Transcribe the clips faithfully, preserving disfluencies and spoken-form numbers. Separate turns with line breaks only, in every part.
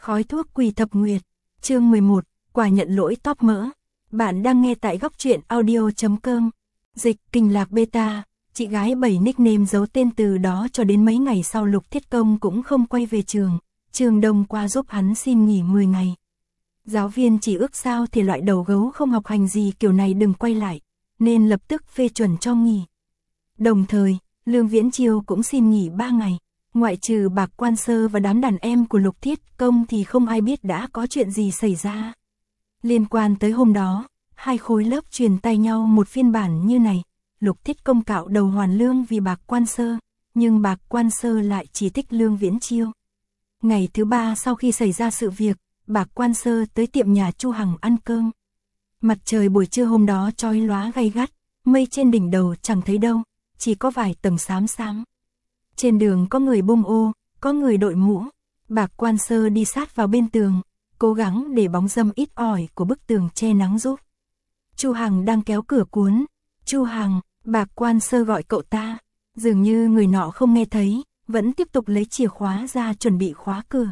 Khói thuốc quỳ thập nguyệt, chương mười một, quả nhận lỗi top mỡ. Bạn đang nghe tại góc truyện audio chấm com. Dịch, Kình Lạc Beta, chị gái bảy nickname giấu tên từ đó cho đến mấy ngày sau Lục Thiết Công cũng không quay về trường. Trường Đông qua giúp hắn xin nghỉ mười ngày. Giáo viên chỉ ước sao thì loại đầu gấu không học hành gì kiểu này đừng quay lại, nên lập tức phê chuẩn cho nghỉ. Đồng thời, Lương Viễn Chiêu cũng xin nghỉ ba ngày. Ngoại trừ Bạc Quan Sơ và đám đàn em của Lục Thiết Công thì không ai biết đã có chuyện gì xảy ra. Liên quan tới hôm đó, hai khối lớp truyền tay nhau một phiên bản như này. Lục Thiết Công cạo đầu hoàn lương vì Bạc Quan Sơ, nhưng Bạc Quan Sơ lại chỉ thích Lương Viễn Chiêu. Ngày thứ ba sau khi xảy ra sự việc, Bạc Quan Sơ tới tiệm nhà Chu Hằng ăn cơm. Mặt trời buổi trưa hôm đó chói lóa gay gắt, mây trên đỉnh đầu chẳng thấy đâu, chỉ có vài tầng xám xám. Trên đường có người bông ô, có người đội mũ. Bạc Quan Sơ đi sát vào bên tường, cố gắng để bóng râm ít ỏi của bức tường che nắng giúp. Chu Hằng đang kéo cửa cuốn. Chu Hằng, Bạc Quan Sơ gọi cậu ta. Dường như người nọ không nghe thấy, vẫn tiếp tục lấy chìa khóa ra chuẩn bị khóa cửa.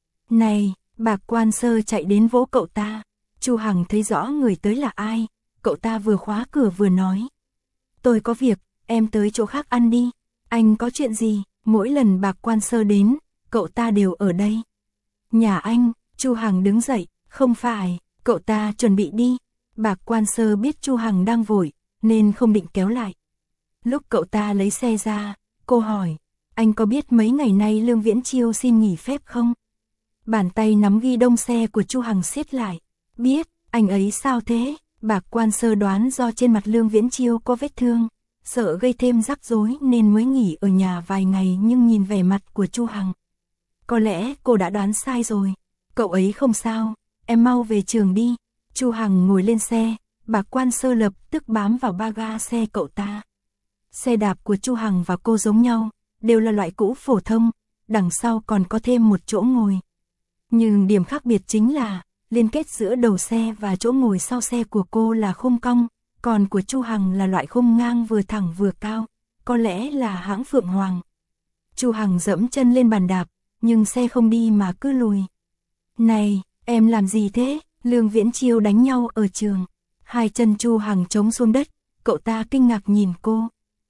Này, Bạc Quan Sơ chạy đến vỗ cậu ta. Chu Hằng thấy rõ người tới là ai. Cậu ta vừa khóa cửa vừa nói: tôi có việc, em tới chỗ khác ăn đi. Anh có chuyện gì? Mỗi lần Bạc Quan Sơ đến, cậu ta đều ở đây. Nhà anh. Chu Hằng đứng dậy. Không phải, cậu ta chuẩn bị đi. Bạc Quan Sơ biết Chu Hằng đang vội, nên không định kéo lại. Lúc cậu ta lấy xe ra, cô hỏi: anh có biết mấy ngày nay Lương Viễn Chiêu xin nghỉ phép không? Bàn tay nắm ghi đông xe của Chu Hằng siết lại. Biết. Anh ấy sao thế? Bạc Quan Sơ đoán do trên mặt Lương Viễn Chiêu có vết thương, sợ gây thêm rắc rối nên mới nghỉ ở nhà vài ngày, nhưng nhìn vẻ mặt của Chu Hằng, có lẽ cô đã đoán sai rồi. Cậu ấy không sao, em mau về trường đi. Chu Hằng ngồi lên xe, Bạc Quan Sơ lập tức bám vào ba ga xe cậu ta. Xe đạp của Chu Hằng và cô giống nhau, đều là loại cũ phổ thông, đằng sau còn có thêm một chỗ ngồi. Nhưng điểm khác biệt chính là, liên kết giữa đầu xe và chỗ ngồi sau xe của cô là khung cong, còn của Chu Hằng là loại khung ngang vừa thẳng vừa cao, có lẽ là hãng Phượng Hoàng. Chu Hằng dẫm chân lên bàn đạp, nhưng xe không đi mà cứ lùi. Này, em làm gì thế? Lương Viễn Chiêu đánh nhau ở trường. Hai chân Chu Hằng chống xuống đất, cậu ta kinh ngạc nhìn cô.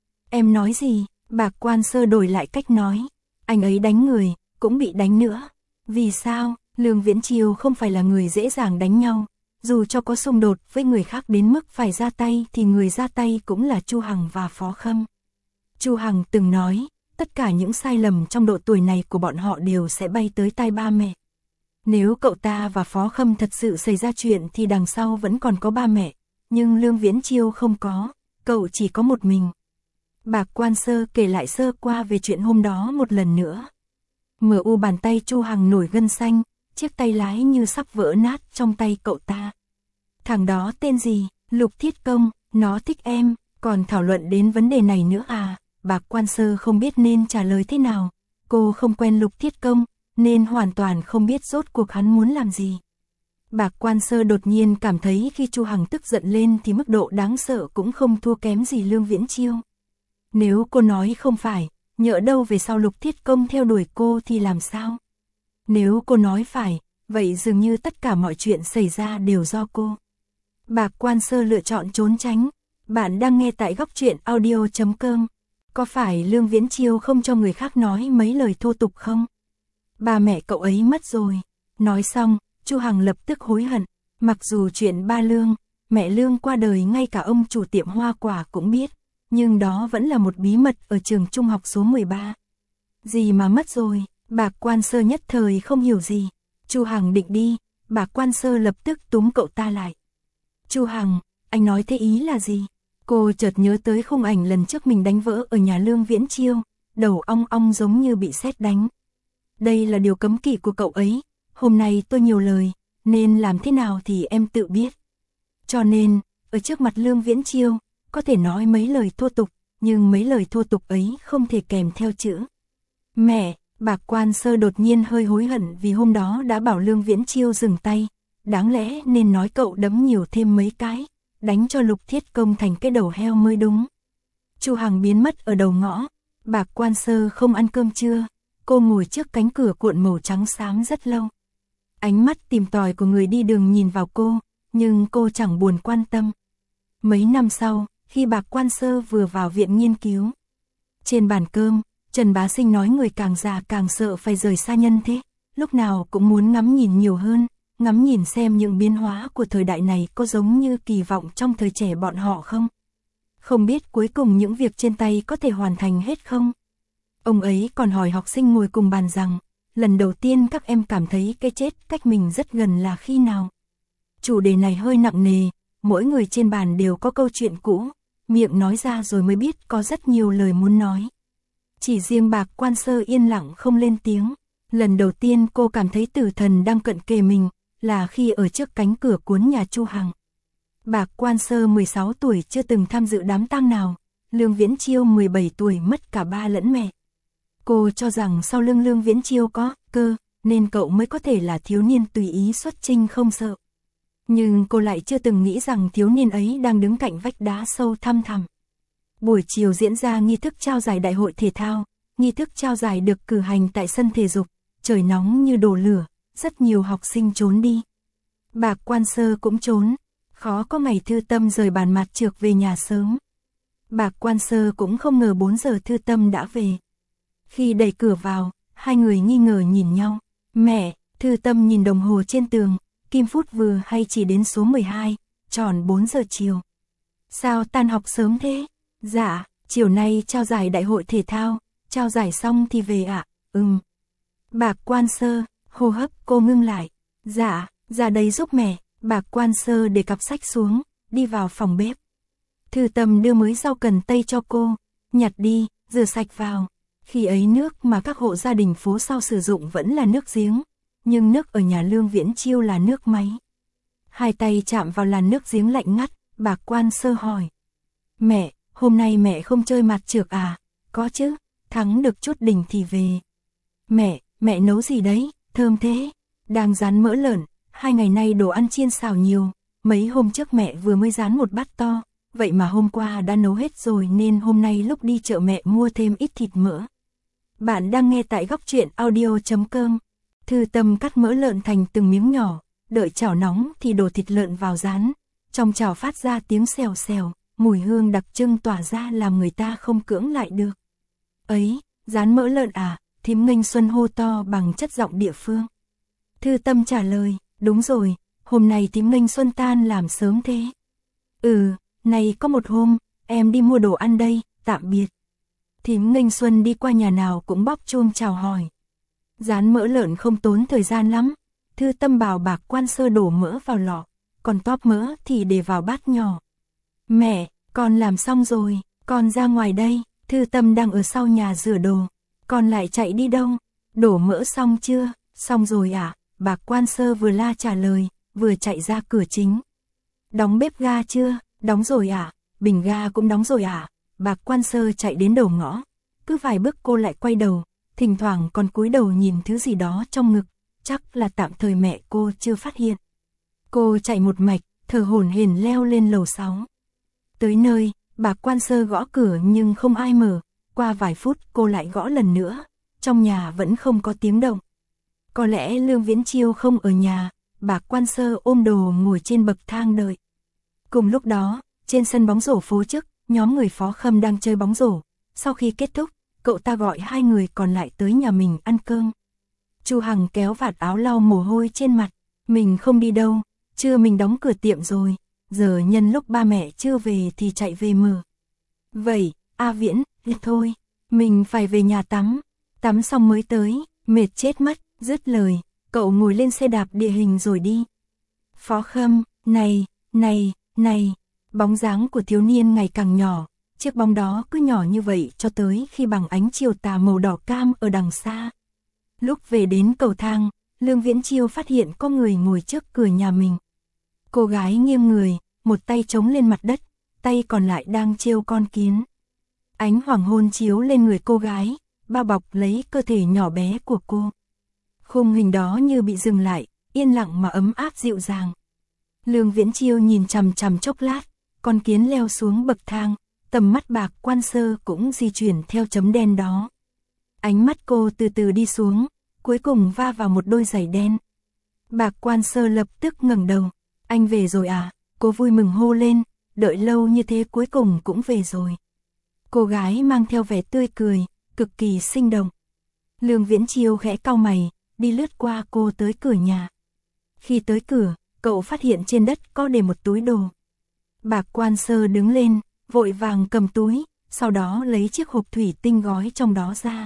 Em nói gì? Bạc Quan Sơ đổi lại cách nói. Anh ấy đánh người, cũng bị đánh nữa. Vì sao? Lương Viễn Chiêu không phải là người dễ dàng đánh nhau. Dù cho có xung đột với người khác đến mức phải ra tay thì người ra tay cũng là Chu Hằng và Phó Khâm. Chu Hằng từng nói, tất cả những sai lầm trong độ tuổi này của bọn họ đều sẽ bay tới tai ba mẹ. Nếu cậu ta và Phó Khâm thật sự xảy ra chuyện thì đằng sau vẫn còn có ba mẹ, nhưng Lương Viễn Chiêu không có, cậu chỉ có một mình. Bạc Quan Sơ kể lại sơ qua về chuyện hôm đó một lần nữa. Mờ u bàn tay Chu Hằng nổi gân xanh, chiếc tay lái như sắp vỡ nát trong tay cậu ta. Thằng đó tên gì? Lục Thiết Công, nó thích em, còn thảo luận đến vấn đề này nữa à? Bạc Quan Sơ không biết nên trả lời thế nào, cô không quen Lục Thiết Công, nên hoàn toàn không biết rốt cuộc hắn muốn làm gì. Bạc Quan Sơ đột nhiên cảm thấy khi Chu Hằng tức giận lên thì mức độ đáng sợ cũng không thua kém gì Lương Viễn Chiêu. Nếu cô nói không phải, nhỡ đâu về sau Lục Thiết Công theo đuổi cô thì làm sao? Nếu cô nói phải, vậy dường như tất cả mọi chuyện xảy ra đều do cô. Bạc Quan Sơ lựa chọn trốn tránh. Bạn đang nghe tại góc truyện audio chấm com. Có phải Lương Viễn Chiêu không cho người khác nói mấy lời thô tục không? Ba mẹ cậu ấy mất rồi. Nói xong, Chu Hằng lập tức hối hận. Mặc dù chuyện ba Lương, mẹ Lương qua đời ngay cả ông chủ tiệm hoa quả cũng biết, nhưng đó vẫn là một bí mật ở trường trung học số mười ba. Gì mà mất rồi? Bạc Quan Sơ nhất thời không hiểu gì. Chu Hằng định đi, Bạc Quan Sơ lập tức túm cậu ta lại. Chu Hằng, anh nói thế ý là gì? Cô chợt nhớ tới khung ảnh lần trước mình đánh vỡ ở nhà Lương Viễn Chiêu, đầu ong ong giống như bị sét đánh. Đây là điều cấm kỵ của cậu ấy, hôm nay tôi nhiều lời, nên làm thế nào thì em tự biết. Cho nên, ở trước mặt Lương Viễn Chiêu, có thể nói mấy lời thô tục, nhưng mấy lời thô tục ấy không thể kèm theo chữ mẹ. Bạc Quan Sơ đột nhiên hơi hối hận vì hôm đó đã bảo Lương Viễn Chiêu dừng tay, đáng lẽ nên nói cậu đấm nhiều thêm mấy cái, đánh cho Lục Thiết Công thành cái đầu heo mới đúng. Chu Hằng biến mất ở đầu ngõ, Bạc Quan Sơ không ăn cơm trưa, cô ngồi trước cánh cửa cuộn màu trắng xám rất lâu. Ánh mắt tìm tòi của người đi đường nhìn vào cô, nhưng cô chẳng buồn quan tâm. Mấy năm sau, khi Bạc Quan Sơ vừa vào viện nghiên cứu. Trên bàn cơm, Trần Bá Sinh nói người càng già càng sợ phải rời xa nhân thế, lúc nào cũng muốn ngắm nhìn nhiều hơn, ngắm nhìn xem những biến hóa của thời đại này có giống như kỳ vọng trong thời trẻ bọn họ không. Không biết cuối cùng những việc trên tay có thể hoàn thành hết không. Ông ấy còn hỏi học sinh ngồi cùng bàn rằng, lần đầu tiên các em cảm thấy cái chết cách mình rất gần là khi nào. Chủ đề này hơi nặng nề, mỗi người trên bàn đều có câu chuyện cũ, miệng nói ra rồi mới biết có rất nhiều lời muốn nói. Chỉ riêng Bạc Quan Sơ yên lặng không lên tiếng. Lần đầu tiên cô cảm thấy tử thần đang cận kề mình, là khi ở trước cánh cửa cuốn nhà Chu Hằng. Bạc Quan Sơ mười sáu tuổi chưa từng tham dự đám tang nào, Lương Viễn Chiêu mười bảy tuổi mất cả ba lẫn mẹ. Cô cho rằng sau lưng Lương Viễn Chiêu có cơ, nên cậu mới có thể là thiếu niên tùy ý xuất chinh không sợ. Nhưng cô lại chưa từng nghĩ rằng thiếu niên ấy đang đứng cạnh vách đá sâu thăm thẳm. Buổi chiều diễn ra nghi thức trao giải đại hội thể thao, nghi thức trao giải được cử hành tại sân thể dục, trời nóng như đổ lửa, rất nhiều học sinh trốn đi. Bạc Quan Sơ cũng trốn, khó có ngày Thư Tâm rời bàn mặt trược về nhà sớm. Bạc Quan Sơ cũng không ngờ bốn giờ Thư Tâm đã về. Khi đẩy cửa vào, hai người nghi ngờ nhìn nhau. Mẹ, Thư Tâm nhìn đồng hồ trên tường, kim phút vừa hay chỉ đến số mười hai, tròn bốn giờ chiều. Sao tan học sớm thế? Dạ, chiều nay trao giải đại hội thể thao, trao giải xong thì về ạ, à? Ừm. Bạc Quan Sơ, hô hấp cô ngưng lại. Dạ, ra đây giúp mẹ. Bạc Quan Sơ để cặp sách xuống, đi vào phòng bếp. Thư Tâm đưa mới rau cần tây cho cô, nhặt đi, rửa sạch vào. Khi ấy nước mà các hộ gia đình phố sau sử dụng vẫn là nước giếng, nhưng nước ở nhà Lương Viễn Chiêu là nước máy. Hai tay chạm vào làn nước giếng lạnh ngắt, Bạc Quan Sơ hỏi. Mẹ, hôm nay mẹ không chơi mặt trược à? Có chứ, thắng được chút đỉnh thì về. Mẹ, mẹ nấu gì đấy, thơm thế. Đang rán mỡ lợn, hai ngày nay đồ ăn chiên xào nhiều. Mấy hôm trước mẹ vừa mới rán một bát to, vậy mà hôm qua đã nấu hết rồi nên hôm nay lúc đi chợ mẹ mua thêm ít thịt mỡ. Bạn đang nghe tại góc truyện audio chấm com. Thư Tâm cắt mỡ lợn thành từng miếng nhỏ, đợi chảo nóng thì đổ thịt lợn vào rán. Trong chảo phát ra tiếng xèo xèo, mùi hương đặc trưng tỏa ra làm người ta không cưỡng lại được. Ấy, rán mỡ lợn à? Thím Nghênh Xuân hô to bằng chất giọng địa phương. Thư Tâm trả lời, đúng rồi, hôm nay thím Nghênh Xuân tan làm sớm thế. Ừ, này có một hôm, em đi mua đồ ăn đây, tạm biệt. Thím Nghênh Xuân đi qua nhà nào cũng bóc chuông chào hỏi. Rán mỡ lợn không tốn thời gian lắm. Thư Tâm bảo Bạc Quan Sơ đổ mỡ vào lọ, còn tóp mỡ thì để vào bát nhỏ. Mẹ, con làm xong rồi, con ra ngoài đây. Thư Tâm đang ở sau nhà rửa đồ. Con lại chạy đi đâu? Đổ mỡ xong chưa? Xong rồi ạ. À? Bạc Quan Sơ vừa la trả lời, vừa chạy ra cửa chính. Đóng bếp ga chưa? Đóng rồi ạ. À? Bình ga cũng đóng rồi ạ. À? Bạc Quan Sơ chạy đến đầu ngõ. Cứ vài bước cô lại quay đầu, thỉnh thoảng còn cúi đầu nhìn thứ gì đó trong ngực, chắc là tạm thời mẹ cô chưa phát hiện. Cô chạy một mạch, thở hổn hển leo lên lầu sáu. Tới nơi, Bạc Quan Sơ gõ cửa nhưng không ai mở. Qua vài phút cô lại gõ lần nữa, trong nhà vẫn không có tiếng động. Có lẽ Lương Viễn Chiêu không ở nhà, Bạc Quan Sơ ôm đồ ngồi trên bậc thang đợi. Cùng lúc đó, trên sân bóng rổ phố trước, nhóm người Phó Khâm đang chơi bóng rổ. Sau khi kết thúc, cậu ta gọi hai người còn lại tới nhà mình ăn cơm. Chu Hằng kéo vạt áo lau mồ hôi trên mặt, mình không đi đâu, trưa mình đóng cửa tiệm rồi, giờ nhân lúc ba mẹ chưa về thì chạy về mở. Vậy, A Viễn, thôi, mình phải về nhà tắm, tắm xong mới tới, mệt chết mất, dứt lời, cậu ngồi lên xe đạp địa hình rồi đi. Phó Khâm, này, này, này, bóng dáng của thiếu niên ngày càng nhỏ, chiếc bóng đó cứ nhỏ như vậy cho tới khi bằng ánh chiều tà màu đỏ cam ở đằng xa. Lúc về đến cầu thang, Lương Viễn Chiêu phát hiện có người ngồi trước cửa nhà mình. Cô gái nghiêng người, một tay chống lên mặt đất, tay còn lại đang trêu con kiến. Ánh hoàng hôn chiếu lên người cô gái, bao bọc lấy cơ thể nhỏ bé của cô. Khung hình đó như bị dừng lại, yên lặng mà ấm áp dịu dàng. Lương Viễn Chiêu nhìn chằm chằm chốc lát, con kiến leo xuống bậc thang, tầm mắt Bạc Quan Sơ cũng di chuyển theo chấm đen đó. Ánh mắt cô từ từ đi xuống, cuối cùng va vào một đôi giày đen. Bạc Quan Sơ lập tức ngẩng đầu. Anh về rồi à? Cô vui mừng hô lên, đợi lâu như thế cuối cùng cũng về rồi. Cô gái mang theo vẻ tươi cười, cực kỳ sinh động. Lương Viễn Chiêu khẽ cau mày, đi lướt qua cô tới cửa nhà. Khi tới cửa, cậu phát hiện trên đất có để một túi đồ. Bạc Quan Sơ đứng lên, vội vàng cầm túi, sau đó lấy chiếc hộp thủy tinh gói trong đó ra.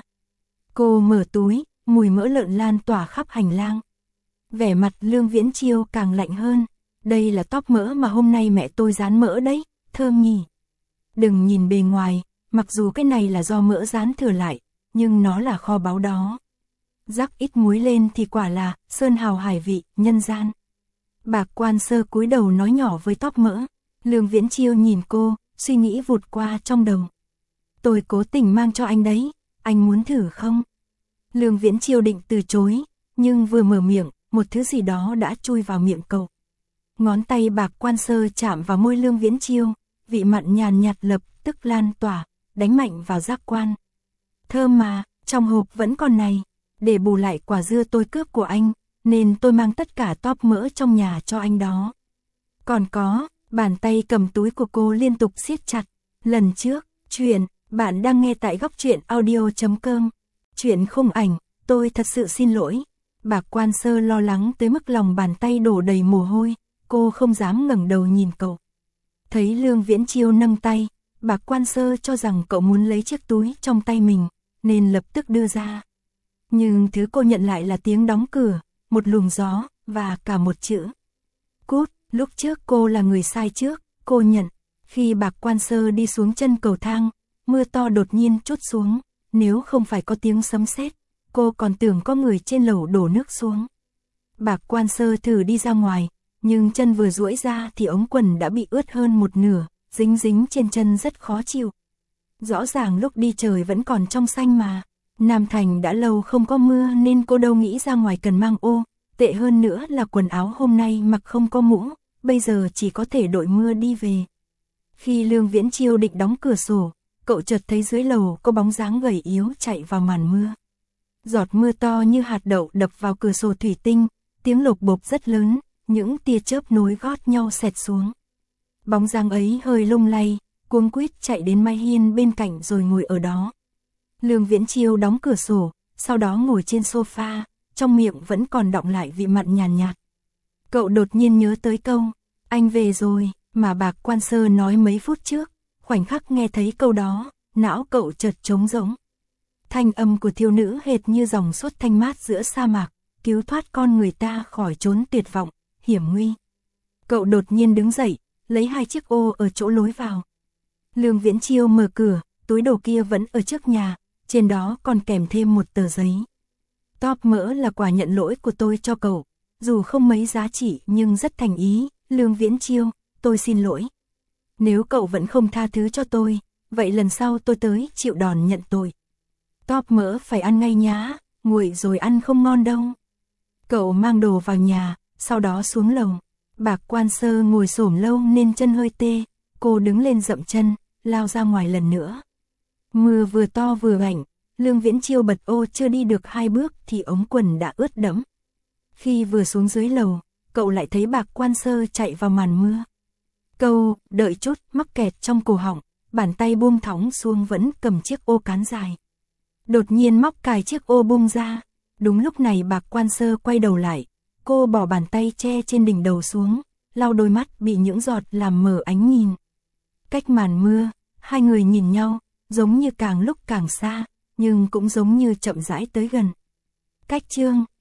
Cô mở túi, mùi mỡ lợn lan tỏa khắp hành lang. Vẻ mặt Lương Viễn Chiêu càng lạnh hơn. Đây là tóp mỡ mà hôm nay mẹ tôi rán mỡ đấy, thơm nhỉ. Đừng nhìn bề ngoài, mặc dù cái này là do mỡ rán thừa lại, nhưng nó là kho báu đó. Rắc ít muối lên thì quả là sơn hào hải vị, nhân gian. Bạc Quan Sơ cúi đầu nói nhỏ với tóp mỡ. Lương Viễn Chiêu nhìn cô, suy nghĩ vụt qua trong đầu. Tôi cố tình mang cho anh đấy, anh muốn thử không? Lương Viễn Chiêu định từ chối, nhưng vừa mở miệng, một thứ gì đó đã chui vào miệng cậu. Ngón tay Bạc Quan Sơ chạm vào môi Lương Viễn Chiêu, vị mặn nhàn nhạt lập tức lan tỏa, đánh mạnh vào giác quan. Thơm mà, trong hộp vẫn còn này, để bù lại quả dưa tôi cướp của anh, nên tôi mang tất cả tóp mỡ trong nhà cho anh đó. Còn có, bàn tay cầm túi của cô liên tục siết chặt. Lần trước, chuyện, bạn đang nghe tại góc truyện audio chấm com. Chuyện khung ảnh, tôi thật sự xin lỗi. Bạc Quan Sơ lo lắng tới mức lòng bàn tay đổ đầy mồ hôi, cô không dám ngẩng đầu nhìn cậu. Thấy Lương Viễn Chiêu nâng tay, Bạc Quan Sơ cho rằng cậu muốn lấy chiếc túi trong tay mình, nên lập tức đưa ra. Nhưng thứ cô nhận lại là tiếng đóng cửa, một luồng gió, và cả một chữ. Cút, lúc trước cô là người sai trước, cô nhận. Khi Bạc Quan Sơ đi xuống chân cầu thang, mưa to đột nhiên trút xuống, nếu không phải có tiếng sấm sét, cô còn tưởng có người trên lầu đổ nước xuống. Bạc Quan Sơ thử đi ra ngoài, nhưng chân vừa duỗi ra thì ống quần đã bị ướt hơn một nửa, dính dính trên chân rất khó chịu. Rõ ràng lúc đi trời vẫn còn trong xanh mà. Nam Thành đã lâu không có mưa nên cô đâu nghĩ ra ngoài cần mang ô, tệ hơn nữa là quần áo hôm nay mặc không có mũ, bây giờ chỉ có thể đội mưa đi về. Khi Lương Viễn Chiêu định đóng cửa sổ, cậu chợt thấy dưới lầu có bóng dáng gầy yếu chạy vào màn mưa. Giọt mưa to như hạt đậu đập vào cửa sổ thủy tinh, tiếng lộp bộp rất lớn, những tia chớp nối gót nhau xẹt xuống. Bóng dáng ấy hơi lung lay, cuống quýt chạy đến mái hiên bên cạnh rồi ngồi ở đó. Lương Viễn Chiêu đóng cửa sổ, sau đó ngồi trên sofa, trong miệng vẫn còn đọng lại vị mặn nhàn nhạt, nhạt. Cậu đột nhiên nhớ tới câu, anh về rồi, mà Bạc Quan Sơ nói mấy phút trước. Khoảnh khắc nghe thấy câu đó, não cậu chợt trống rỗng. Thanh âm của thiếu nữ hệt như dòng suốt thanh mát giữa sa mạc, cứu thoát con người ta khỏi chốn tuyệt vọng, hiểm nguy. Cậu đột nhiên đứng dậy, lấy hai chiếc ô ở chỗ lối vào. Lương Viễn Chiêu mở cửa, túi đồ kia vẫn ở trước nhà, trên đó còn kèm thêm một tờ giấy. Tóp mỡ là quà nhận lỗi của tôi cho cậu, dù không mấy giá trị nhưng rất thành ý. Lương Viễn Chiêu, tôi xin lỗi. Nếu cậu vẫn không tha thứ cho tôi, vậy lần sau tôi tới chịu đòn nhận tội. Tóp mỡ phải ăn ngay nhá, nguội rồi ăn không ngon đâu. Cậu mang đồ vào nhà, sau đó xuống lầu. Bạc Quan Sơ ngồi xổm lâu nên chân hơi tê, cô đứng lên dậm chân, lao ra ngoài lần nữa. Mưa vừa to vừa lạnh, Lương Viễn Chiêu bật ô chưa đi được hai bước thì ống quần đã ướt đẫm. Khi vừa xuống dưới lầu, cậu lại thấy Bạc Quan Sơ chạy vào màn mưa. Câu, đợi chút, mắc kẹt trong cổ họng, bàn tay buông thõng xuống vẫn cầm chiếc ô cán dài. Đột nhiên móc cài chiếc ô bung ra, đúng lúc này Bạc Quan Sơ quay đầu lại, cô bỏ bàn tay che trên đỉnh đầu xuống, lau đôi mắt bị những giọt làm mờ ánh nhìn. Cách màn mưa, hai người nhìn nhau, giống như càng lúc càng xa, nhưng cũng giống như chậm rãi tới gần. Cách chương